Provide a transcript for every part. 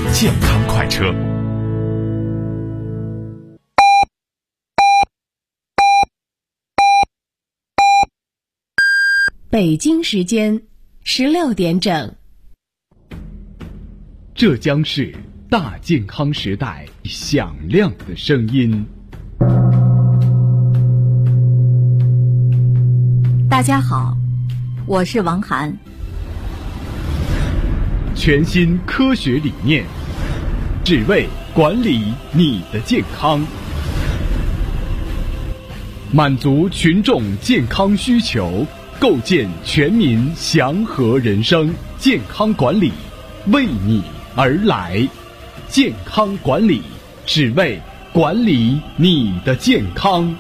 健康快车。 北京时间16点整。 这将是大健康时代响亮的声音。 大家好，我是王涵。 全新科学理念，只为管理你的健康，满足群众健康需求，构建全民祥和人生。健康管理为你而来，健康管理只为管理你的健康。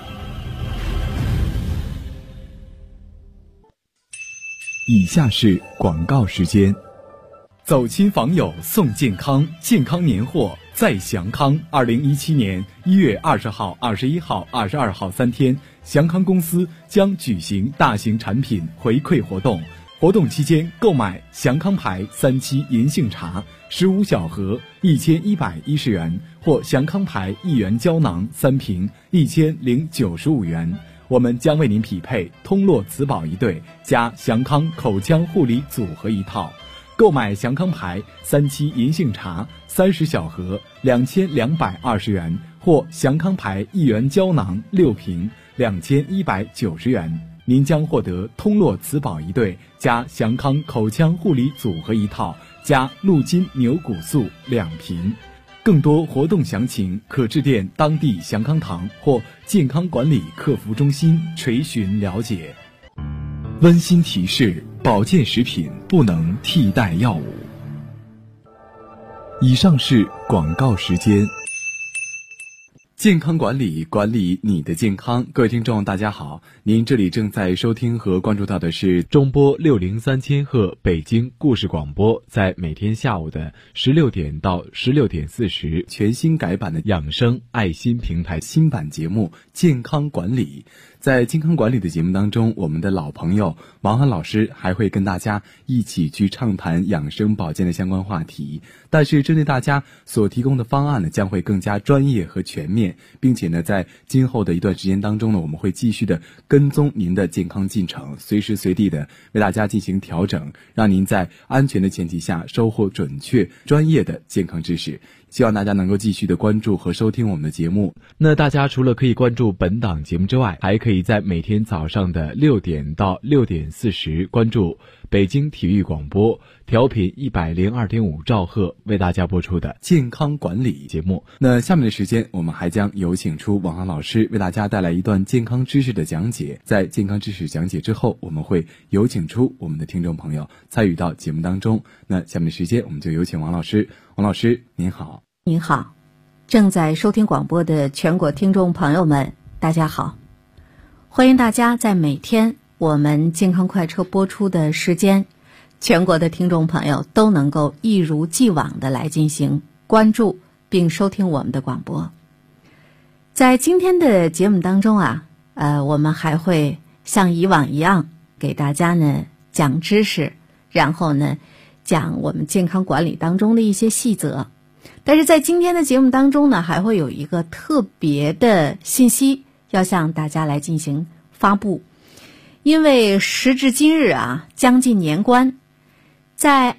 以下是广告时间。走亲访友送健康，健康年货在祥康。2017年1月20号、21号、22号3天，祥康公司将举行大型产品回馈活动。活动期间，购买祥康牌3七银杏茶15小盒1110元，或祥康牌1元胶囊3瓶1095元。我们将为您匹配通络磁宝1对加祥康口腔护理组合1套。购买祥康牌3七银杏茶30小盒2220元，或祥康牌1元胶囊6瓶2190元，您将获得通络磁宝1对加祥康口腔护理组合1套加鹿筋牛骨素2瓶。更多活动详情可致电当地祥康堂或健康管理客服中心垂询了解。温馨提示：保健食品不能替代药物。以上是广告时间。健康管理，管理你的健康。各位听众大家好，您这里正在收听和关注到的是中波603千赫北京故事广播，在每天下午的16点到16点40，全新改版的养生爱心平台新版节目健康管理。在健康管理的节目当中，我们的老朋友王涵老师还会跟大家一起去畅谈养生保健的相关话题，但是针对大家所提供的方案呢，将会更加专业和全面，并且呢，在今后的一段时间当中呢，我们会继续的跟踪您的健康进程，随时随地的为大家进行调整，让您在安全的前提下收获准确专业的健康知识。希望大家能够继续的关注和收听我们的节目。那大家除了可以关注本档节目之外，还可以在每天早上的6点到6点40关注北京体育广播调频102.5兆赫为大家播出的健康管理节目。那下面的时间，我们还将有请出王涵老师为大家带来一段健康知识的讲解。在健康知识讲解之后，我们会有请出我们的听众朋友参与到节目当中。那下面的时间，我们就有请王老师。王老师您好。 您好，正在收听广播的全国听众朋友们大家好，欢迎大家在每天我们健康快车播出的时间，全国的听众朋友都能够一如既往的来进行关注并收听我们的广播。在今天的节目当中啊，我们还会像以往一样给大家呢讲知识，然后呢讲我们健康管理当中的一些细则。但是在今天的节目当中呢，还会有一个特别的信息要向大家来进行发布。因为时至今日啊，将近年关，在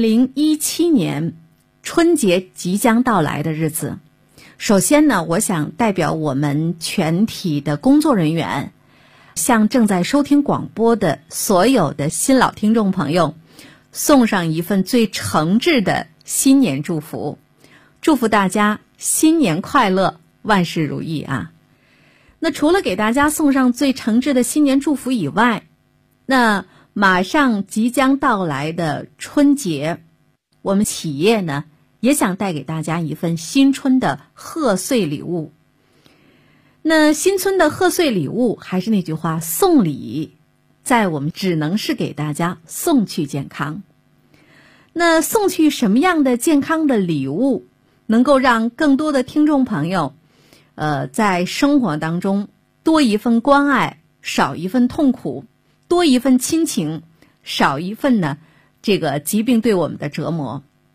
2017年春节即将到来的日子，首先呢，我想代表我们全体的工作人员，向正在收听广播的所有的新老听众朋友送上一份最诚挚的新年祝福，祝福大家新年快乐，万事如意啊！那除了给大家送上最诚挚的新年祝福以外，那马上即将到来的春节，我们企业呢也想带给大家一份新春的贺岁礼物。那新春的贺岁礼物，还是那句话，送礼在我们只能是给大家送去健康。那送去什么样的健康的礼物，能够让更多的听众朋友在生活当中多一份关爱，少一份痛苦，多一份亲情，少一份呢这个疾病对我们的折磨。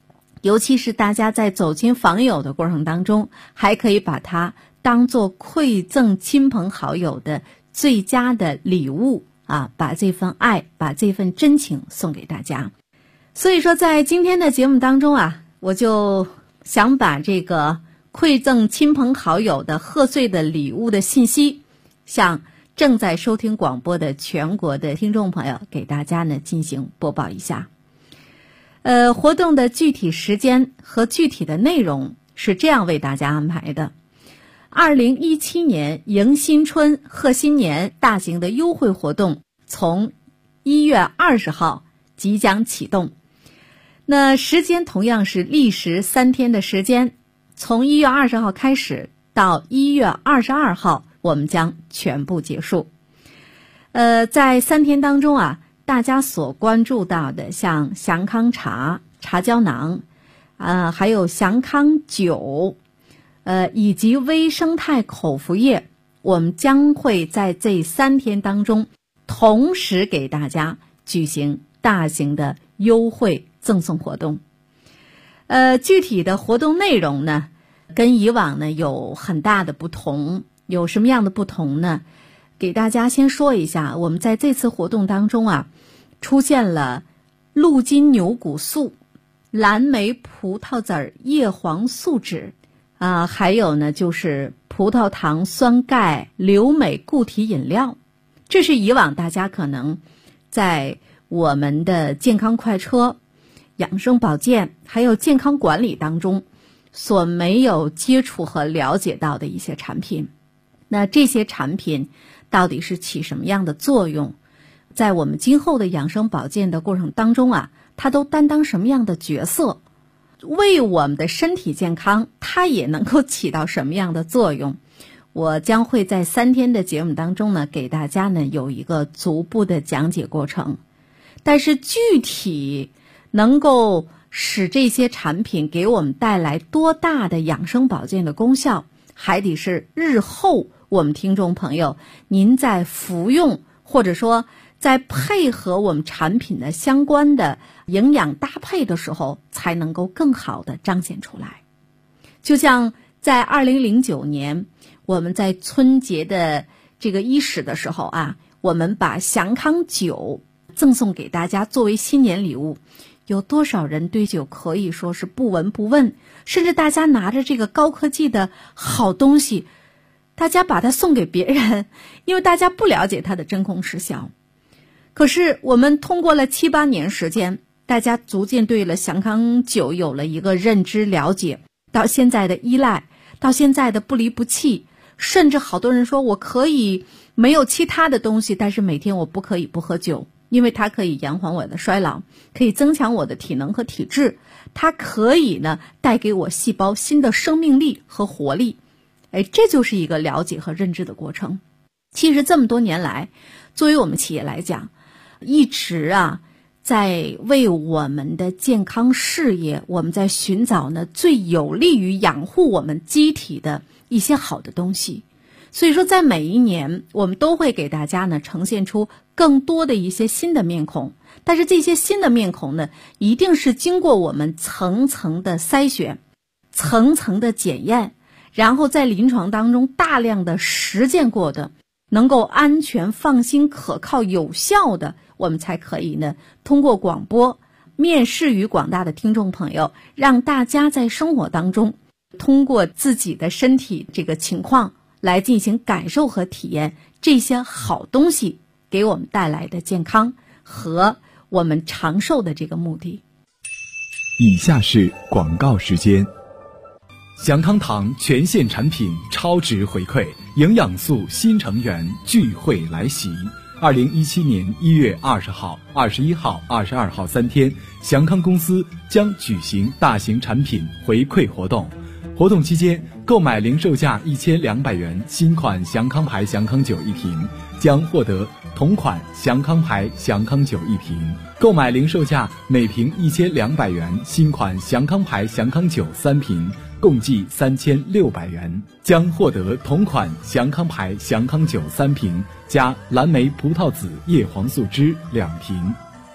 尤其是大家在走亲访友的过程当中，还可以把它当作馈赠亲朋好友的最佳的礼物啊，把这份爱，把这份真情送给大家。所以说在今天的节目当中啊，我就想把这个馈赠亲朋好友的贺岁的礼物的信息，向正在收听广播的全国的听众朋友给大家呢进行播报一下。活动的具体时间和具体的内容是这样为大家安排的。2017年迎新春贺新年大型的优惠活动从1月20号即将启动。那时间同样是历时3天的时间，从1月20号开始到1月22号，我们将全部结束。在3天当中啊，大家所关注到的像祥康茶、茶胶囊，还有祥康酒，以及微生态口服液，我们将会在这3天当中同时给大家举行大型的优惠赠送活动。具体的活动内容呢，跟以往呢有很大的不同。有什么样的不同呢？给大家先说一下，我们在这次活动当中啊，出现了鹿筋牛骨素、蓝莓葡萄籽叶黄素酯还有呢就是葡萄糖酸钙硫镁固体饮料。这是以往大家可能在我们的健康快车、养生保健还有健康管理当中所没有接触和了解到的一些产品。那这些产品到底是起什么样的作用？在我们今后的养生保健的过程当中啊，它都担当什么样的角色？为我们的身体健康，它也能够起到什么样的作用？我将会在3天的节目当中呢，给大家呢有一个逐步的讲解过程。但是具体能够使这些产品给我们带来多大的养生保健的功效，还得是日后我们听众朋友您在服用或者说在配合我们产品的相关的营养搭配的时候，才能够更好的彰显出来。就像在2009年我们在春节的这个伊始的时候啊，我们把祥康酒赠送给大家作为新年礼物，有多少人对酒可以说是不闻不问，甚至大家拿着这个高科技的好东西，大家把它送给别人，因为大家不了解它的真空时效。可是我们通过了7、8年时间，大家逐渐对了祥康酒有了一个认知了解，到现在的依赖，到现在的不离不弃，甚至好多人说我可以没有其他的东西，但是每天我不可以不喝酒，因为它可以延缓我的衰老，可以增强我的体能和体质，它可以呢带给我细胞新的生命力和活力。这就是一个了解和认知的过程。其实这么多年来，作为我们企业来讲，一直在为我们的健康事业，我们在寻找呢最有利于养护我们机体的一些好的东西。所以说在每一年我们都会给大家呢呈现出更多的一些新的面孔，但是这些新的面孔呢，一定是经过我们层层的筛选、层层的检验，然后在临床当中大量的实践过的，能够安全、放心、可靠、有效的，我们才可以呢通过广播面示于广大的听众朋友，让大家在生活当中通过自己的身体这个情况来进行感受和体验这些好东西给我们带来的健康和我们长寿的这个目的。 以下是广告时间。祥康堂全线产品超值回馈，营养素新成员聚会来袭。2017年1月20号、21号、22号3天，祥康公司将举行大型产品回馈活动。活动期间，购买零售价1200元新款祥康牌祥康酒1瓶，将获得同款祥康牌祥康酒1瓶；购买零售价每瓶1200元新款祥康牌祥康酒3瓶，共计3600元，将获得同款祥康牌祥康酒3瓶加蓝莓葡萄籽叶黄素汁2瓶。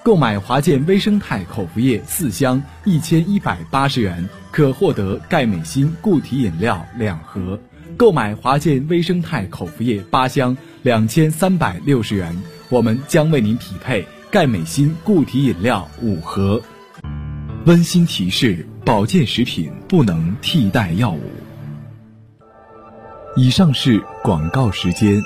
购买华健微生态口服液4箱1180元，可获得钙镁锌固体饮料2盒；购买华健微生态口服液8箱2360元，我们将为您匹配钙镁锌固体饮料5盒。温馨提示：保健食品不能替代药物。以上是广告时间。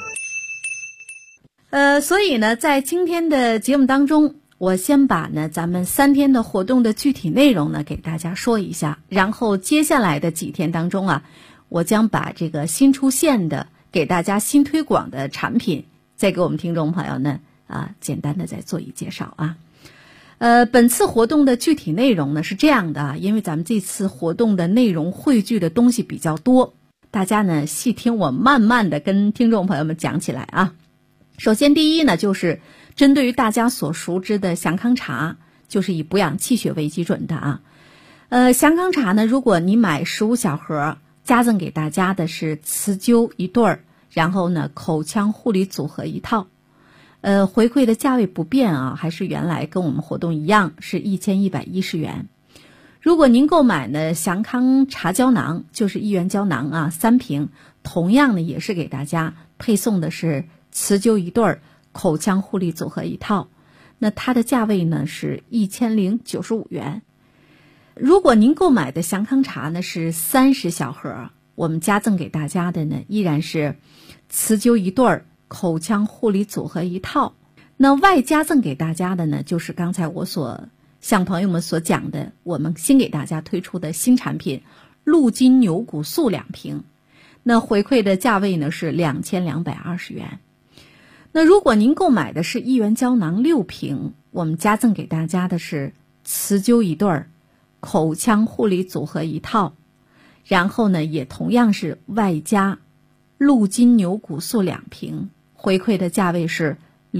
所以呢，在今天的节目当中，我先把呢咱们3天的活动的具体内容呢给大家说一下，然后接下来的几天当中啊，我将把这个新出现的给大家新推广的产品，再给我们听众朋友呢简单的再做一介绍啊。本次活动的具体内容呢是这样的啊，因为咱们这次活动的内容汇聚的东西比较多，大家呢细听我慢慢的跟听众朋友们讲起来啊。首先第一呢，就是针对于大家所熟知的祥康茶，就是以补养气血为基准的啊。祥康茶呢，如果你买15小盒，加赠给大家的是磁灸1对儿，然后呢口腔护理组合1套。回馈的价位不变啊，还是原来跟我们活动一样，是1110元。如果您购买呢祥康茶胶囊，就是1元胶囊啊3瓶，同样呢也是给大家配送的是磁灸1对儿，口腔护理组合1套，那它的价位呢是1095元。如果您购买的祥康茶呢是30小盒，我们加赠给大家的呢依然是磁灸1对儿，口腔护理组合1套。那外加赠给大家的呢，就是刚才我所向朋友们所讲的，我们新给大家推出的新产品鹿筋牛骨素2瓶，那回馈的价位呢是2220元。那如果您购买的是1元胶囊6瓶，我们加赠给大家的是磁灸1对儿，口腔护理组合1套，然后呢也同样是外加鹿筋牛骨素2瓶，回馈的价位是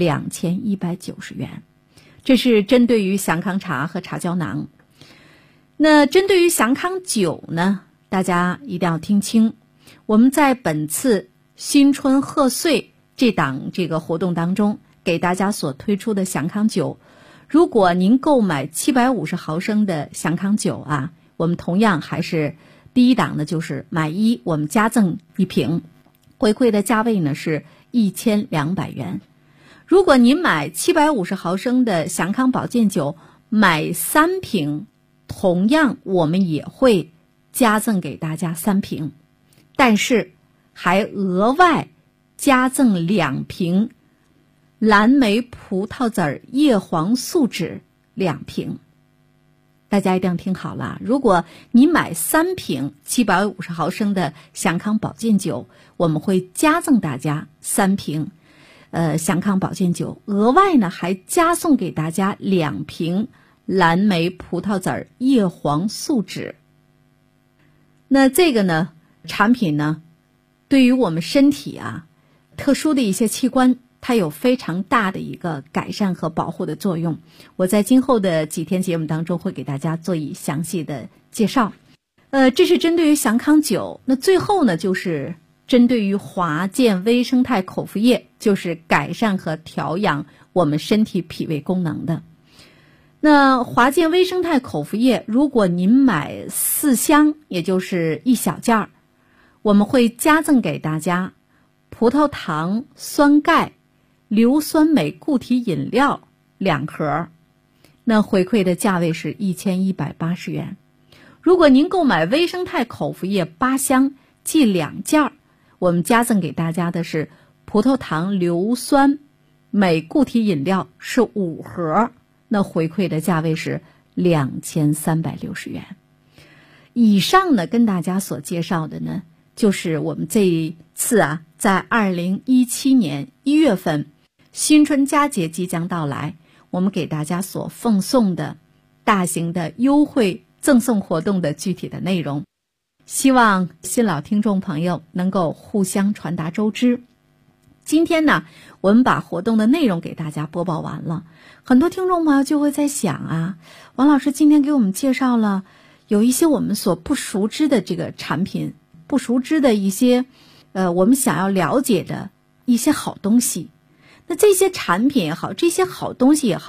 2190元。这是针对于祥康茶和茶胶囊。那针对于祥康酒呢，大家一定要听清，我们在本次新春贺岁这档这个活动当中，给大家所推出的祥康酒，如果您购买750毫升的祥康酒啊，我们同样还是第一档呢，就是买1我们加赠1瓶，回馈的价位呢是1200元。如果您买750毫升的祥康保健酒，买3瓶，同样我们也会加赠给大家3瓶，但是还额外加赠2瓶蓝莓葡萄籽叶黄素酯2瓶。大家一定要听好了，如果你买3瓶750毫升的祥康保健酒，我们会加赠大家3瓶祥康保健酒，额外呢还加送给大家2瓶蓝莓葡萄籽叶黄素酯。那这个呢产品呢，对于我们身体啊特殊的一些器官，它有非常大的一个改善和保护的作用。我在今后的几天节目当中会给大家做一详细的介绍。这是针对于祥康酒。那最后呢，就是针对于华健微生态口服液，就是改善和调养我们身体脾胃功能的。那华健微生态口服液，如果您买4箱，也就是1小件儿，我们会加赠给大家葡萄糖酸钙硫酸镁固体饮料2盒，那回馈的价位是1180元。如果您购买微生态口服液8箱计2件，我们加赠给大家的是葡萄糖硫酸镁固体饮料是5盒，那回馈的价位是2360元。以上呢跟大家所介绍的呢，就是我们这一次啊，在2017年1月份新春佳节即将到来，我们给大家所奉送的大型的优惠赠送活动的具体的内容，希望新老听众朋友能够互相传达周知。今天呢，我们把活动的内容给大家播报完了，很多听众朋友就会在想啊，王老师今天给我们介绍了有一些我们所不熟知的这个产品，不熟知的一些我们想要了解的一些好东西。那这些产品也好，这些好东西也好，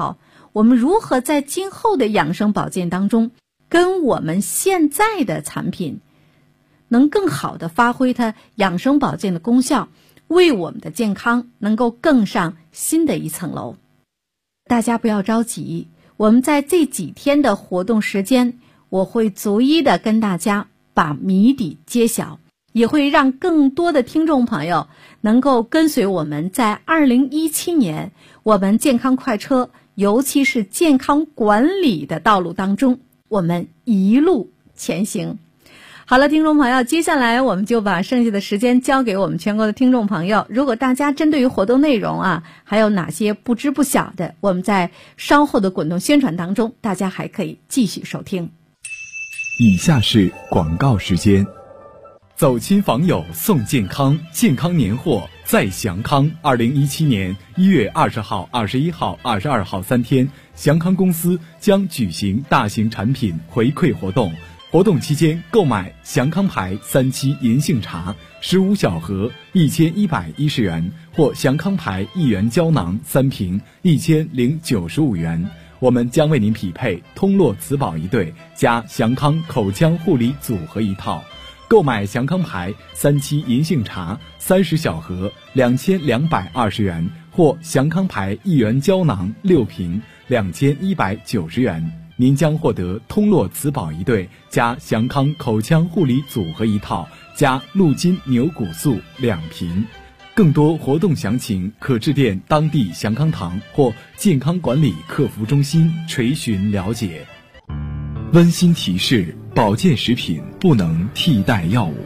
我们如何在今后的养生保健当中，跟我们现在的产品能更好的发挥它养生保健的功效，为我们的健康能够更上新的一层楼。大家不要着急，我们在这几天的活动时间，我会逐一的跟大家把谜底揭晓，也会让更多的听众朋友能够跟随我们在2017年我们健康快车，尤其是健康管理的道路当中，我们一路前行。好了，听众朋友，接下来我们就把剩下的时间交给我们全国的听众朋友。如果大家针对于活动内容还有哪些不知不晓的，我们在稍后的滚动宣传当中，大家还可以继续收听。 以下是广告时间。走亲访友送健康，健康年货在祥康。2017年1月20号、21号、22号3天，祥康公司将举行大型产品回馈活动。活动期间购买祥康牌3七银杏茶15小盒1110元，或祥康牌1元胶囊3瓶1095元。我们将为您匹配通络磁宝1对加祥康口腔护理组合1套。购买祥康牌3七银杏茶30小盒2220元，或祥康牌1元胶囊6瓶2190元。您将获得通络磁宝1对加祥康口腔护理组合1套加鹿筋牛骨素2瓶。更多活动详情可致电当地祥康堂或健康管理客服中心垂询了解。温馨提示：保健食品不能替代药物。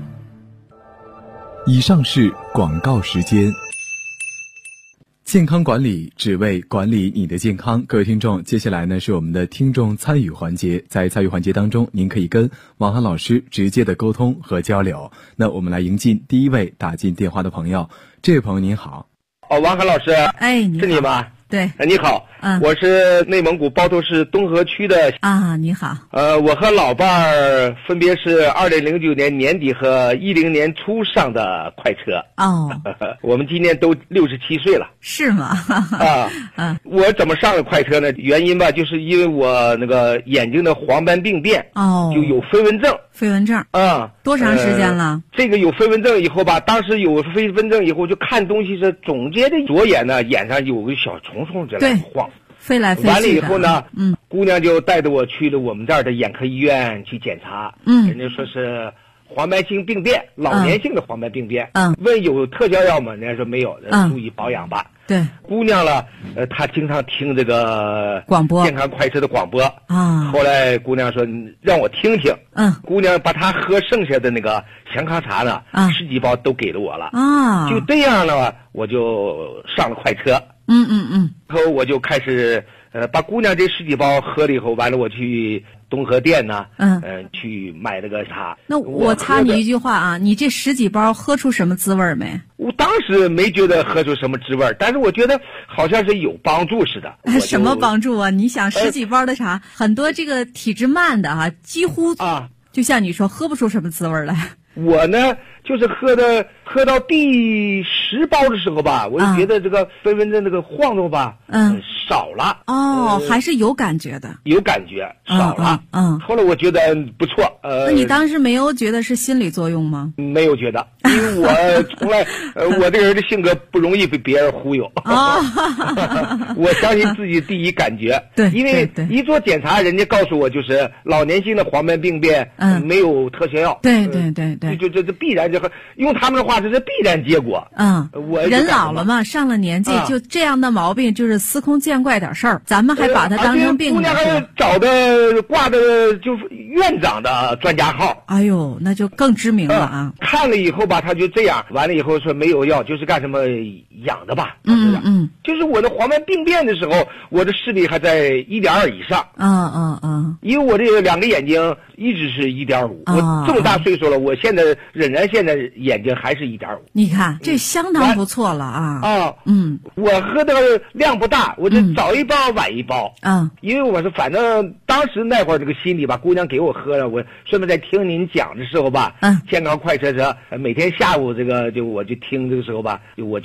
以上是广告时间。健康管理只为管理你的健康。各位听众，接下来呢是我们的听众参与环节。在参与环节当中，您可以跟王涵老师直接的沟通和交流。那我们来迎进第一位打进电话的朋友。这位朋友您好。 王涵老师， 你好， 是你吗？ 对， 你好，我是内蒙古包头市东河区的你好。 我和老伴儿分别是2009年年底和10年初上的快车。我们今年都67岁了。 是吗？ 我怎么上的快车呢？原因吧，就是因为我那个眼睛的黄斑病变，就有飞蚊症。 飞蚊症多长时间了？ 这个有飞蚊症以后吧，当时有飞蚊症以后，就看东西是总觉得左眼呢，眼上有个小虫虫在那晃， 飞来飞去的。 完了以后呢，姑娘就带着我去了我们这儿的眼科医院去检查，人家说是黄斑性病变，老年性的黄斑病变。问有特效药吗？人家说没有，注意保养吧。 对， 姑娘了，她经常听这个广播， 健康快车的广播后来姑娘说让我听听。姑娘把她喝剩下的那个祥康茶呢，10几包都给了我了。就这样了，我就上了快车。然后我就开始把姑娘这10几包喝了以后，完了我去东河店呢，去买那个茶。 那我插你一句话你这10几包喝出什么滋味没？ 我当时没觉得喝出什么滋味，但是我觉得好像是有帮助似的。 什么帮助啊？你想10几包的茶，很多这个体质慢的几乎就像你说喝不出什么滋味来。 我呢，就是喝到第10包的时候吧，我就觉得这个飞蚊症这个晃动吧，少了。 还是有感觉的。有感觉， 少了。后来我觉得不错。 那你当时没有觉得是心理作用吗？ 没有觉得，因为我从来，我这个人的性格不容易被别人忽悠。我相信自己第一感觉。 对， 因为一做检查，人家告诉我就是老年性的黄斑病变，没有特效药。 对。 这必然用他们的话，这是必然结果。 人老了嘛，上了年纪，就这样的毛病就是司空见惯点事儿，咱们还把它当成病。 姑娘还找的挂的就是院长的专家号。 哎呦，那就更知名了看了以后吧，他就这样，完了以后说没有药，就是干什么养的吧。就是我的黄斑病变的时候，我的视力还在1.2以上。因为我这2个眼睛一直是1.5，我这么大岁数了，我现在仍然眼睛还是1.5。 你看这相当不错了我喝的量不大，我就早一包晚一包。因为我是反正当时那会儿这个心理吧，姑娘给我喝了，我顺便在听您讲的时候吧，健康快车车每天下午这个我就听这个时候吧，我就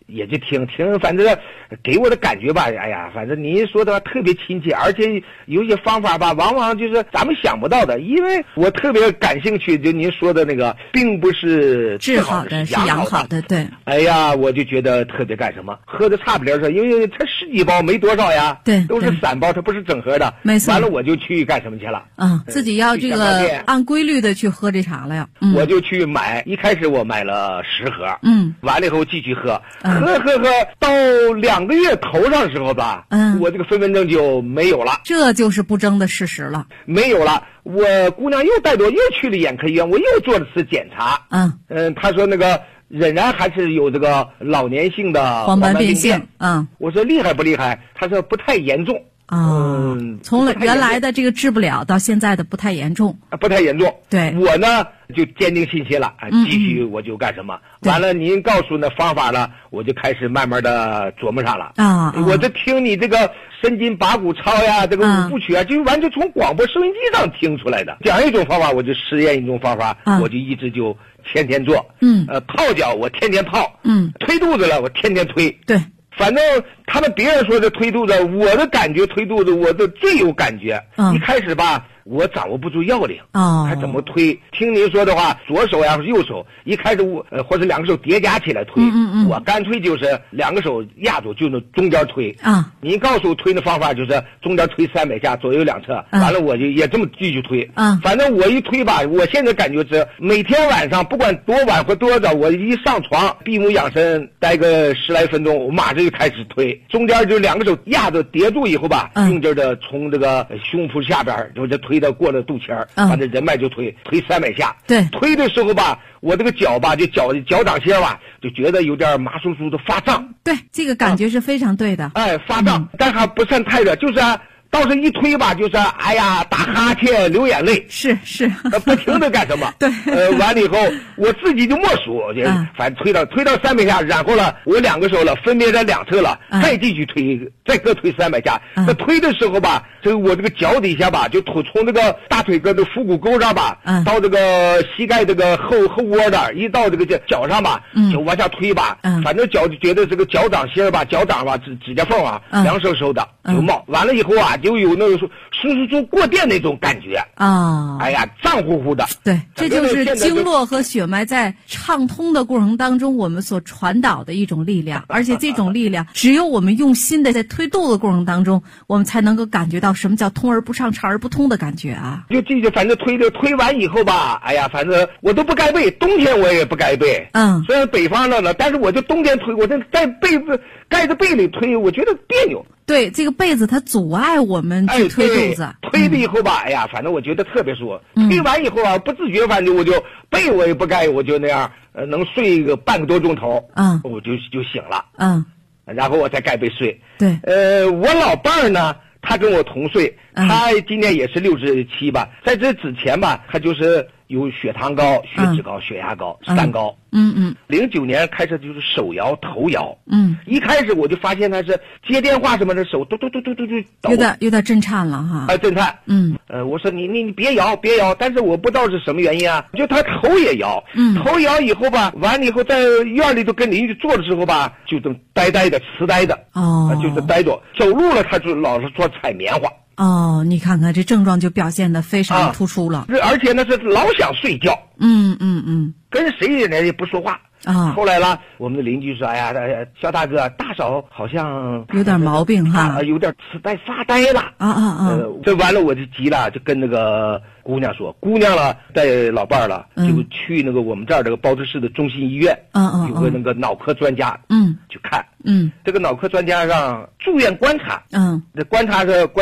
也就听，反正给我的感觉吧，哎呀，反正您说的话特别亲切，而且有些方法吧，往往就是咱们想不到的。因为我特别感兴趣，就您说的那个，并不是治好的，是养好的，对。 哎呀，我就觉得特别干什么，喝的差不离儿，因为它10几包没多少呀， 对， 都是散包，它不是整盒的， 没错。 完了我就去干什么去了？ 自己要这个按规律的去喝这茶了呀。 我就去买，一开始我买了10盒，完了以后继续喝，喝到2个月头上的时候吧，我这个分症就没有了， 这就是不争的事实了， 没有了。我姑娘又带着我又去了眼科医院，我又做了次检查，她说那个仍然还是有这个老年性的黄斑变性， 我说厉害不厉害？她说不太严重。 从原来的这个治不了到现在的不太严重， 不太严重。 对， 我呢就坚定信心了，继续我就干什么。完了，您告诉那方法了，我就开始慢慢的琢磨上了。我这听你这个身筋拔骨操呀，这个五部曲啊，就完全从广播收音机上听出来的。讲一种方法，我就实验一种方法，我就一直就天天做。泡脚我天天泡，推肚子了我天天推。 对。 反正他们别人说的推肚子，我的感觉推肚子我的最有感觉。一开始吧，我掌握不住要领，还怎么推？听您说的话，左手呀或是右手，一开始或者2个手叠加起来推，我干脆就是2个手压住，就那中间推。您告诉我推的方法就是中间推300下，左右两侧，完了我就也这么继续推。反正我一推吧，我现在感觉是每天晚上不管多晚或多早，我一上床闭目养神，待个10来分钟，我马上就开始推，中间就2个手压着叠住以后吧，用劲的从这个胸脯下边就这推到过了肚脐儿，把这人脉就推300下。 对， 推的时候吧，我这个脚吧就脚掌心吧，就觉得有点麻酥酥的发胀。 对，这个感觉是非常对的。 发胀，但还不算太热，就是倒是一推吧，就是哎呀，打哈欠、流眼泪， 是， 不停的干什么？ 对， 完了以后我自己就默数，反正推到300下，然后了我2个手了，分别在2侧了，再继续推，再各推300下。那推的时候吧，这个我这个脚底下吧，就从这个大腿根的腹股沟上吧，到这个膝盖这个后窝的，一到这个脚上吧，就往下推吧。反正脚就觉得这个脚掌心吧，脚掌吧，指甲缝啊，凉飕飕的就冒。完了以后啊，就有那种输过电那种感觉哎呀，胀乎乎的。 对，这就是经络和血脉在畅通的过程当中，我们所传导的一种力量。而且这种力量，只有我们用心的在推肚的过程当中，我们才能够感觉到什么叫通而不畅、畅而不通的感觉啊。 就记着，反正推完以后吧，哎呀，反正我都不盖被，冬天我也不盖被。虽然北方的了，但是我就冬天推，我这在被子盖着被里推，我觉得别扭。 对，这个被子它阻碍我们去推肚子。 推了以后吧，哎呀，反正我觉得特别舒服。推完以后啊，不自觉，反正我就被我也不盖，我就那样，能睡个半个多钟头，我就醒了。然后我再盖被睡。 对， 我老伴儿呢，他跟我同岁，他今年也是67吧，在这之前吧，他就是有血糖高、血脂高、血压高，3高。09年开始就是手摇、头摇。一开始我就发现他是接电话什么的手嘟， 有点震颤了哈。 震颤。我说你别摇，但是我不知道是什么原因啊，就他头也摇。头摇以后吧，完了以后在院里头跟邻居坐的时候吧，就这么呆的、痴呆的。就是呆着，走路了他就老是说踩棉花。 你看看这症状就表现得非常突出了。 而且呢是老想睡觉。跟谁人也不说话。后来了，我们的邻居说：“哎呀，肖大哥，大嫂好像有点毛病哈， 有点痴呆发呆了。”这完了我就急了，就跟那个姑娘说，姑娘了带老伴儿了，就去那个我们这儿这个包子市的中心医院，有个那个脑科专家，去看，这个脑科专家让住院观察，这观察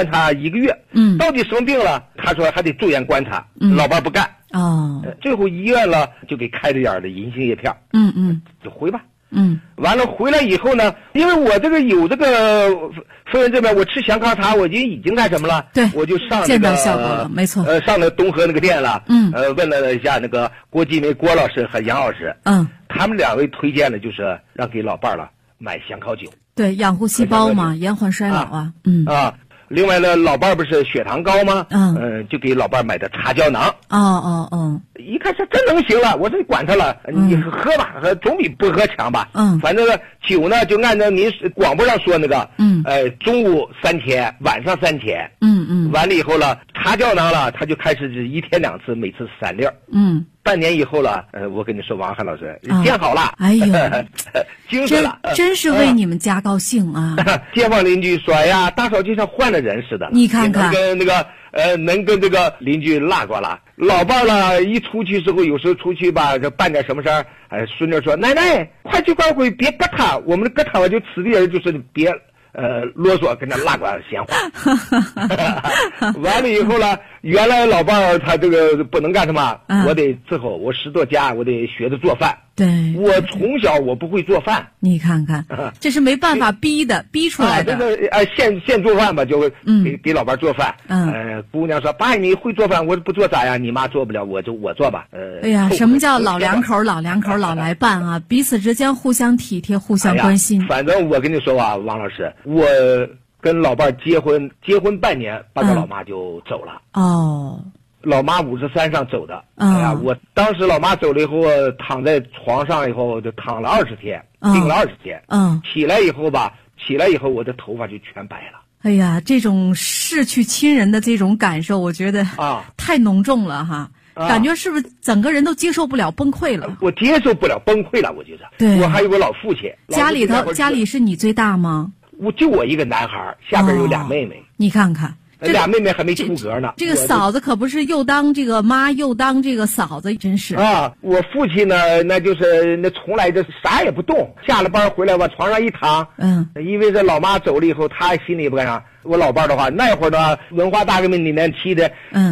1个月，到底什么病了？他说还得住院观察，老伴儿不干。最后医院了就给开了点的银杏叶片，就回吧。完了回来以后呢，因为我这个有这个夫人这边，我吃祥康茶，我已经干什么了？ 对， 我就上见到效果了，没错。 上了东河那个店了，问了一下那个郭继梅郭老师和杨老师，他们2位推荐的就是让给老伴儿了买祥康酒， 对，养护细胞嘛，延缓衰老啊。 另外呢，老伴儿不是血糖高吗？就给老伴儿买的茶胶囊。 一开看这真能行了，我说你管他了，你喝吧，总比不喝强吧。反正酒呢就按照您广播上说那个，中午3天，晚上3天。完了以后了，茶胶囊了，他就开始1天2次，每次3粒。半年以后了，我跟你说，王翰老师见好了。哎呦，精神了， 真是为你们家高兴啊！ 街坊邻居说呀，大嫂就像换了人似的。 你看看， 能跟这个邻居拉呱了。老伴了，一出去时候，有时候出去吧，就办点什么事儿，孙女说：“奶奶，快去快回，别搁他。”我们的搁他吧，就此地人就是别。啰嗦跟他拉呱闲话，完了以后呢，原来老伴儿他这个不能干什么，我得伺候，我10多家，我得学着做饭。 对， 我从小我不会做饭， 你看看，这是没办法逼出来的。 这个现做饭吧，就给老伴做饭。姑娘说：“爸，你会做饭，我不做咋呀？你妈做不了，我做吧。” 哎呀，什么叫老两口老来伴啊？彼此之间互相体贴，互相关心。 反正我跟你说啊，王老师，我跟老伴结婚半年，把我老妈就走了。老妈53上走的。哎呀，我当时老妈走了以后，躺在床上以后就躺了20天，病了20天。起来以后我的头发就全白了。 哎呀，这种逝去亲人的这种感受，我觉得太浓重了哈。感觉是不是整个人都接受不了，崩溃了？ 我接受不了，崩溃了，我觉得。 对， 我还有个老父亲。 家里是你最大吗？ 我一个男孩，下边有俩妹妹。 你看看。 俩妹妹还没出阁呢。 这个嫂子可不是又当这个妈又当这个嫂子，真是我父亲呢，那就是从来就啥也不动，下了班回来往床上一躺。因为这老妈走了以后，他心里也不干啥。我老伴的话，那会儿呢，文化大革命那年期的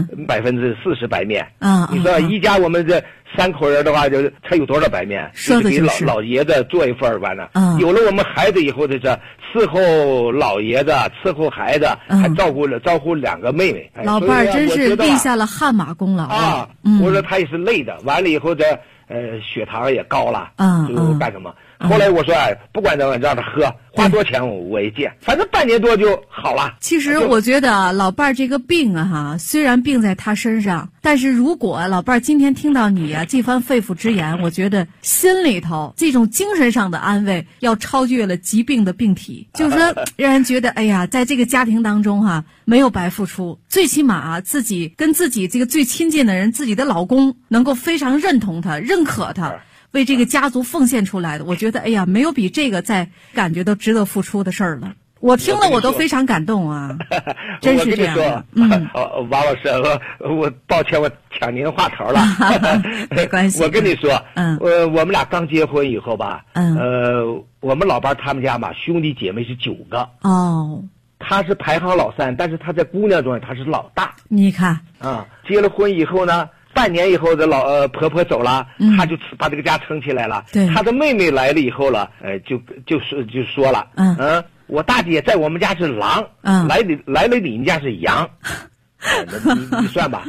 ，40%白面。你说一家我们这3口人的话，就是他有多少白面？ 说的就是给老爷子做一份完了。有了我们孩子以后，这是伺候老爷子，伺候孩子，还照顾2个妹妹。 老伴儿真是立下了汗马功劳啊！我说他也是累的，完了以后这血糖也高了，就干什么？后来我说不管怎么让他喝，花多钱我也借，反正半年多就好了。 其实我觉得老伴儿这个病虽然病在他身上，但是如果老伴儿今天听到你这番肺腑之言，我觉得心里头这种精神上的安慰要超越了疾病的病体，就是说让人觉得哎呀，在这个家庭当中没有白付出，最起码自己跟自己这个最亲近的人，自己的老公能够非常认同他、认可他。为这个家族奉献出来的，我觉得哎呀，没有比这个再感觉都值得付出的事儿了。我听了我都非常感动啊，真是这样的。 王老师，我抱歉，我抢您话头了。 没关系。 我跟你说，我们俩刚结婚以后吧，我们老伴他们家吧，兄弟姐妹是9个。他是排行老3，但是他在姑娘中他是老大。 你看结了婚以后呢，半年以后的婆婆走了，他就把这个家撑起来了。他的妹妹来了以后了，就说了，我大姐在我们家是狼，来了你们家是羊。你算吧，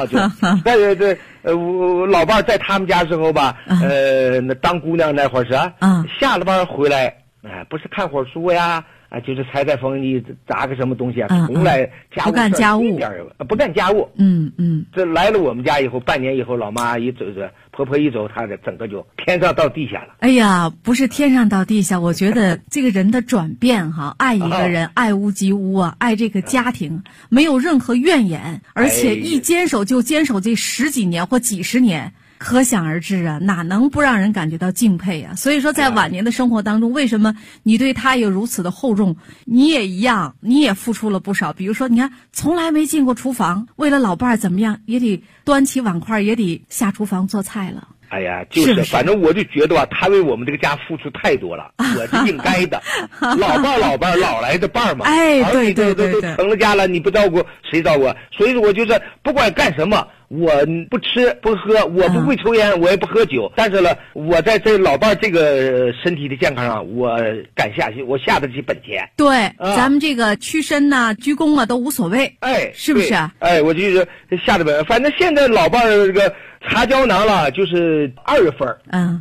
我老伴在他们家时候吧，那当姑娘那会儿是下了班回来，不是看会儿书呀。就是裁裁缝衣，砸个什么东西从来不干家务， 不干家务。这来了我们家以后，半年以后，老妈一走，婆婆一走，她这整个就天上到地下了。 哎呀，不是天上到地下，我觉得这个人的转变爱一个人，爱屋及乌爱这个家庭，没有任何怨言，而且一坚守就坚守这10几年或几十年。可想而知哪能不让人感觉到敬佩所以说在晚年的生活当中，为什么你对他有如此的厚重，你也一样，你也付出了不少。比如说你看从来没进过厨房，为了老伴儿怎么样也得端起碗筷，也得下厨房做菜了。 哎呀，就是反正我就觉得他为我们这个家付出太多了，我是应该的。老伴老来的伴嘛， 对， 都成了家了，你不照顾谁照顾？所以说我就是不管干什么，我不吃不喝，我不会抽烟，我也不喝酒。但是呢，我在这老伴这个身体的健康上，我我下得起本钱。 对，咱们这个屈身鞠躬都无所谓。是不是？ 我就是下得本。反正现在老伴这个茶胶囊了，就是2月份，就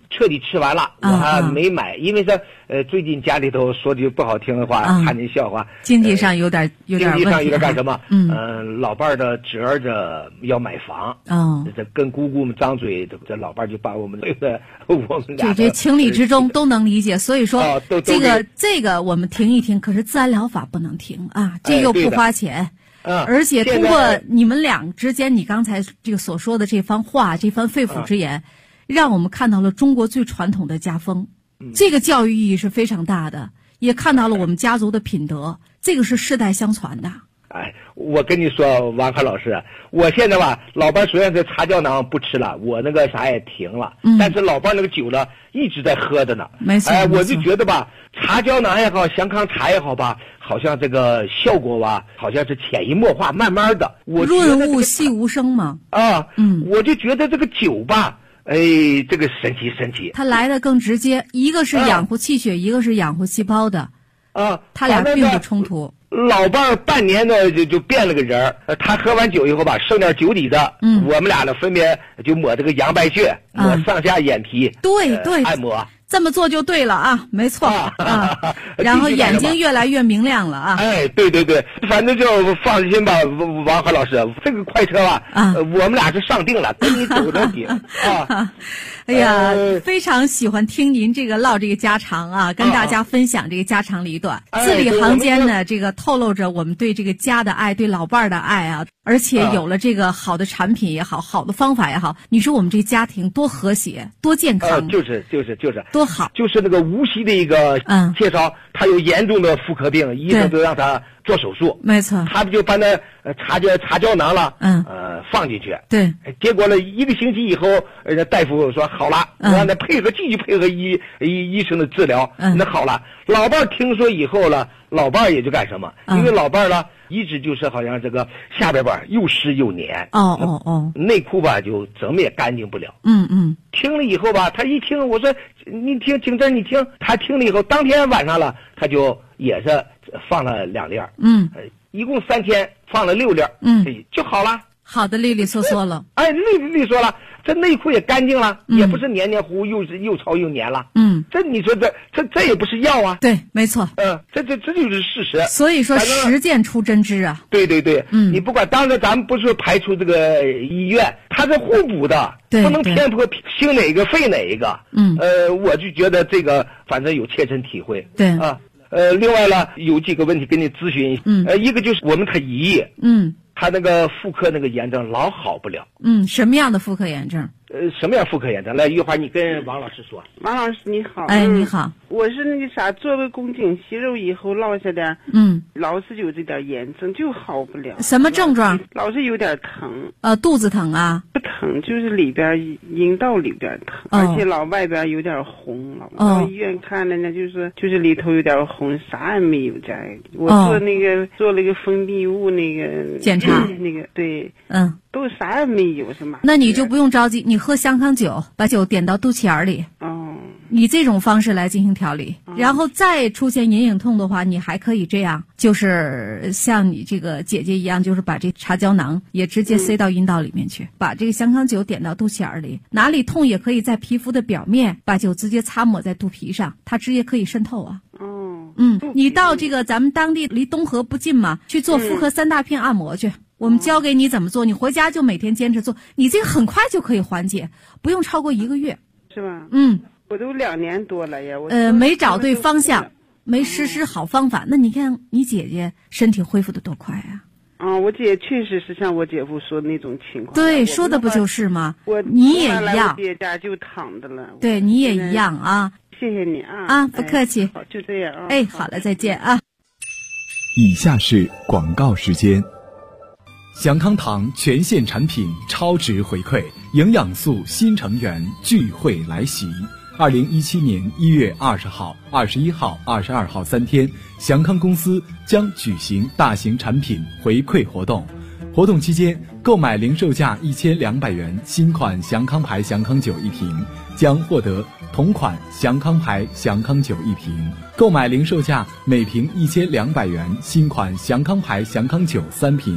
彻底吃完了，我还没买，因为这最近家里头说句不好听的话，看您笑话， 经济上有点经济上有点干什么？老伴儿的侄儿这要买房，这跟姑姑们张嘴，这老伴儿就把我们俩这情理之中都能理解。所以说，这个我们停一停，可是自然疗法不能停啊，这又不花钱。而且通过你们俩之间，你刚才这个所说的这番话，这番肺腑之言，让我们看到了中国最传统的家风，这个教育意义是非常大的，也看到了我们家族的品德，这个是世代相传的。 我跟你说，王海老师，我现在吧，老伴虽然这茶胶囊不吃了，我那个啥也停了，但是老伴那个酒呢，一直在喝着呢。 没错， 我就觉得吧，茶胶囊也好，祥康茶也好吧，好像这个效果吧，好像是潜移默化，慢慢的。 润物细无声嘛。 我就觉得这个酒吧，这个神奇。 它来的更直接，一个是养活气血，一个是养活细胞的。他俩并不冲突。 老伴儿半年呢就变了个人儿，他喝完酒以后吧，剩点酒底子，我们俩呢分别就抹这个阳白穴，抹上下眼皮， 对， 按摩。 这么做就对了啊，没错然后眼睛越来越明亮了啊。 对，反正就放心吧，王海老师，这个快车吧，我们俩是上定了，跟你走着顶啊。 哎呀，非常喜欢听您这个唠这个家常啊，跟大家分享这个家长里短，字里行间呢，这个透露着我们对这个家的爱，对老伴儿的爱啊，而且有了这个好的产品也好，好的方法也好，你说我们这家庭多和谐，多健康， 就是多好， 就是那个无锡的一个介绍，他有严重的妇科病，医生都让他做手术， 没错， 他不就把那茶胶囊了，放进去， 对， 结果呢1个星期以后，大夫说好了，让他继续配合医生的治疗，那好了。老伴儿听说以后了，老伴儿也就干什么，因为老伴儿呢一直就是好像这个下边吧又湿又黏，内裤吧就怎么也干净不了。听了以后吧，他一听我说你听景珍你听，他听了以后，当天晚上了他就也是放了2粒，一共3天放了6粒，就好了， 好的利利索索了， 利索了，这内裤也干净了，也不是黏黏糊又潮又黏了，这你说这也不是药啊， 对，没错， 这就是事实。 所以说实践出真知啊， 对，你不管当时咱们不是排除这个医院，它是互补的，不能偏颇兴哪个废哪一个，我就觉得这个反正有切身体会， 对啊。另外呢，有几个问题跟你咨询，一个就是我们他姨，他那个妇科那个炎症老好不了， 什么样的妇科炎症？ 什么样妇科炎症？来，一会儿你跟王老师说。 王老师你好， 你好， 我是那个啥，做了宫颈息肉以后落下点，老是有这点炎症，就好不了。 什么症状？ 老是有点疼。 肚子疼啊？ 不疼，就是里边阴道里边疼，而且老外边有点红。到医院看了呢，就是里头有点红，啥也没有在。我做了一个分泌物那个检查， 那个对，都啥也没有，是吗？ 那你就不用着急，你喝香康酒，把酒点到肚脐眼里。以这种方式来进行调理，然后再出现隐隐痛的话，你还可以这样，就是像你这个姐姐一样，就是把这茶胶囊也直接塞到阴道里面去，把这个香康酒点到肚脐眼里，哪里痛也可以在皮肤的表面把酒直接擦抹在肚皮上，它直接可以渗透啊。你到这个咱们当地离东河不近嘛，去做妇科3大片按摩去。我们教给你怎么做，你回家就每天坚持做，你这个很快就可以缓解，不用超过1个月， 是吧？我都2年多了呀。 没找对方向，没实施好方法。那你看你姐姐身体恢复的多快啊！ 我姐确实是像我姐夫说的那种情况。 对，说的不就是吗？你也一样。 我姐家就躺着了。 对，你也一样啊。 谢谢你啊！ 不客气。 好，就这样啊。 好了，再见啊。 以下是广告时间。祥康堂全线产品超值回馈，营养素新成员聚会来袭。2017年1月20号、21号、22号3天，祥康公司将举行大型产品回馈活动。活动期间，购买零售价1200元新款祥康牌祥康酒1瓶，将获得同款祥康牌祥康酒1瓶；购买零售价每瓶1200元新款祥康牌祥康酒3瓶，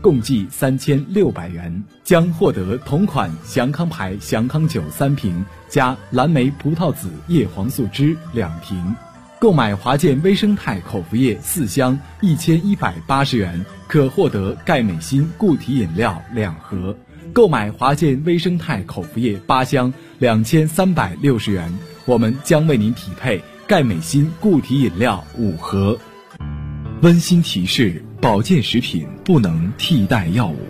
共计3600元，将获得同款祥康牌祥康酒3瓶加蓝莓葡萄籽叶黄素汁2瓶。购买华健微生态口服液4箱1180元，可获得钙镁锌固体饮料2盒。购买华健微生态口服液8箱2360元，我们将为您匹配钙镁锌固体饮料5盒。温馨提示：保健食品不能替代药物。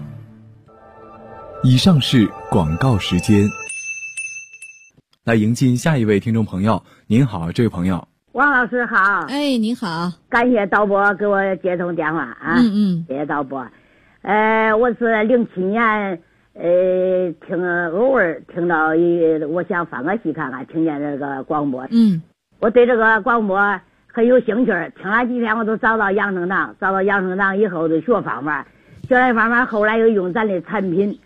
以上是广告时间。来迎进下一位听众朋友。您好，这位朋友。 王老师好。 哎，你好， 感谢导播给我接通电话啊。谢谢导播。我是07年偶尔听到我想翻个戏看看，听见这个广播。我对这个广播很有兴趣，听了几天我都找到养生堂以后就学方法，学来方法后来又用咱的产品，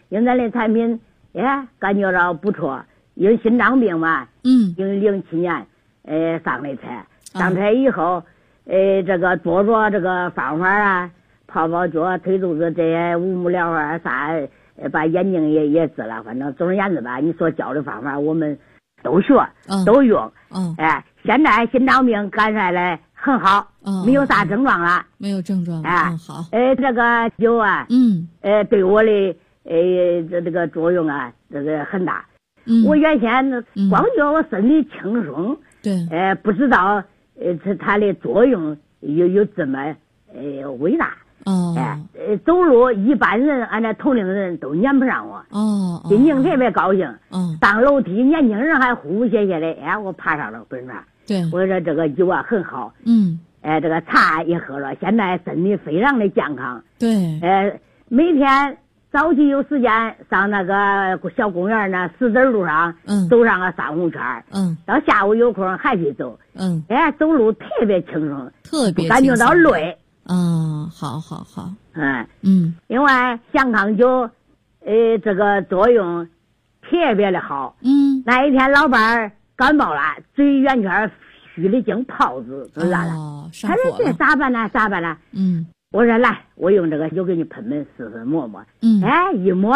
感觉到不错。因为心脏病嘛，因为07年上的车以后，这个做着这个方法啊，泡脚、推肚子这些五木疗法啥，把眼睛也治了，反正总而言之吧，你所教的方法我们都学，都用。现在心脏病改善的很好，没有啥症状了， 没有症状。好。 这个酒啊，对我的这个作用啊，这个很大。我原先光觉得我身体轻松， 对， 不知道它的作用有这么伟大。走路一般人按照同龄人都撵不上我。心情特别高兴。上楼梯年轻人还呼呼谢谢的，我爬上了，不是吧？ 对， 我说这个酒啊很好。这个茶也喝了，现在身体非常的健康。 对， 每天早起有时间上那个小公园呢，石子路上，走上个3公圈，到下午有空还去走，走路特别轻松， 特别感觉到累。 好。 因为祥康酒，这个作用特别的好。那一天老伴儿感冒了，嘴圆圈虚的精泡子都烂了，他说这咋办呢？我说来，我用这个酒给你喷试试摸摸。一摸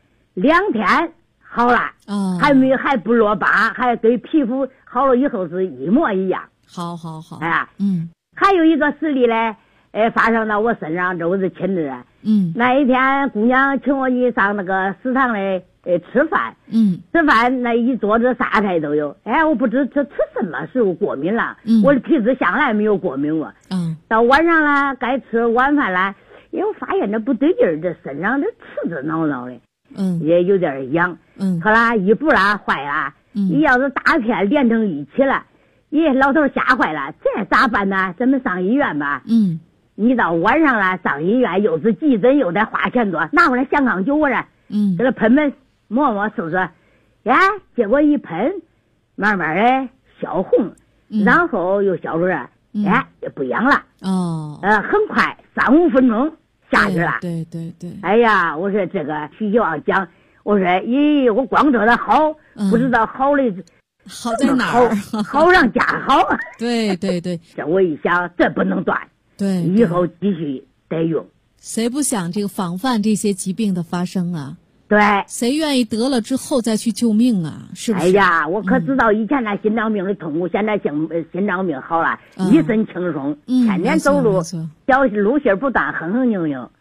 2天好了，还不落疤，还跟皮肤好了以后是一模一样。 好。 还有一个实例嘞，发生到我身上，这我是亲自的。那一天姑娘请我去上那个食堂里吃饭。吃饭那一桌子啥菜都有。我不知这吃什么是有过敏了。我的皮肤向来没有过敏过。到晚上了，该吃晚饭了，因为我发现这不对劲儿，这身上这刺刺挠挠的，也有点痒。后来一补了坏了，你要是大片连成一起了，老头吓坏了，这咋办呢？咱们上医院吧。你到晚上了上医院，又是急诊又得花钱多，拿回来祥康酒我这，给他喷摸摸试试，结果一喷，慢慢的消红，然后又消出来，也不痒了。很快3-5分钟下去了。 对。 哎呀，我说这个徐小讲，我说我光知道好，不知道好的好在哪儿？ 好上加好。 对。 这我一想，这不能断。 对， 以后继续得用。 谁不想这个防范这些疾病的发生啊？ 对， 谁愿意得了之后再去救命啊？是不是？ 哎呀，我可知道以前那心脏病的痛苦，现在心脏病好了，一身轻松，天天走路，小路线不断，哼哼扭扭。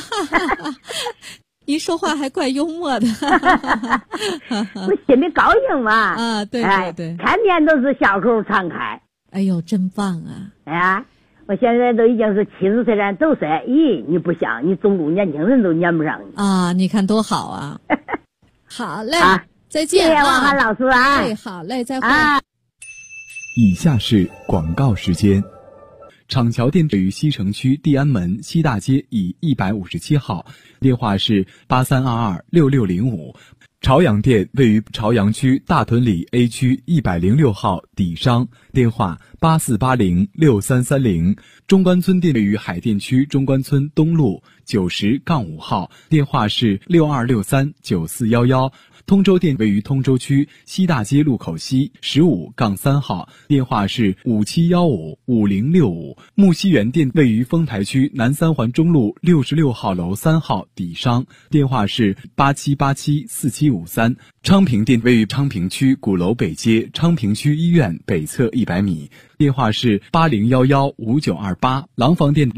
你说话还怪幽默的。 我心里高兴嘛。 对， 天天都是笑口常开。 哎呦，真棒啊！ 我现在都已经是70岁了，都说，你不像，你走路年轻人都撵不上你啊！你看多好啊！好嘞，再见。 谢谢王涵老师啊！ 好嘞，再会。 以下是广告时间。厂桥店于西城区地安门西大街以157号，电话是83226605。 朝阳店位于朝阳区大屯里 A 区106号底商，电话84806330。中关村店位于海淀区中关村东路90-5号，电话是62639411。通州店位于通州区西大街路口西15-3号，电话是57155065。木樨园店位于丰台区南三环中路66号楼3号底商，电话是87874753。昌平店位于昌平区鼓楼北街昌平区医院北侧100米，电话是80115928。廊坊店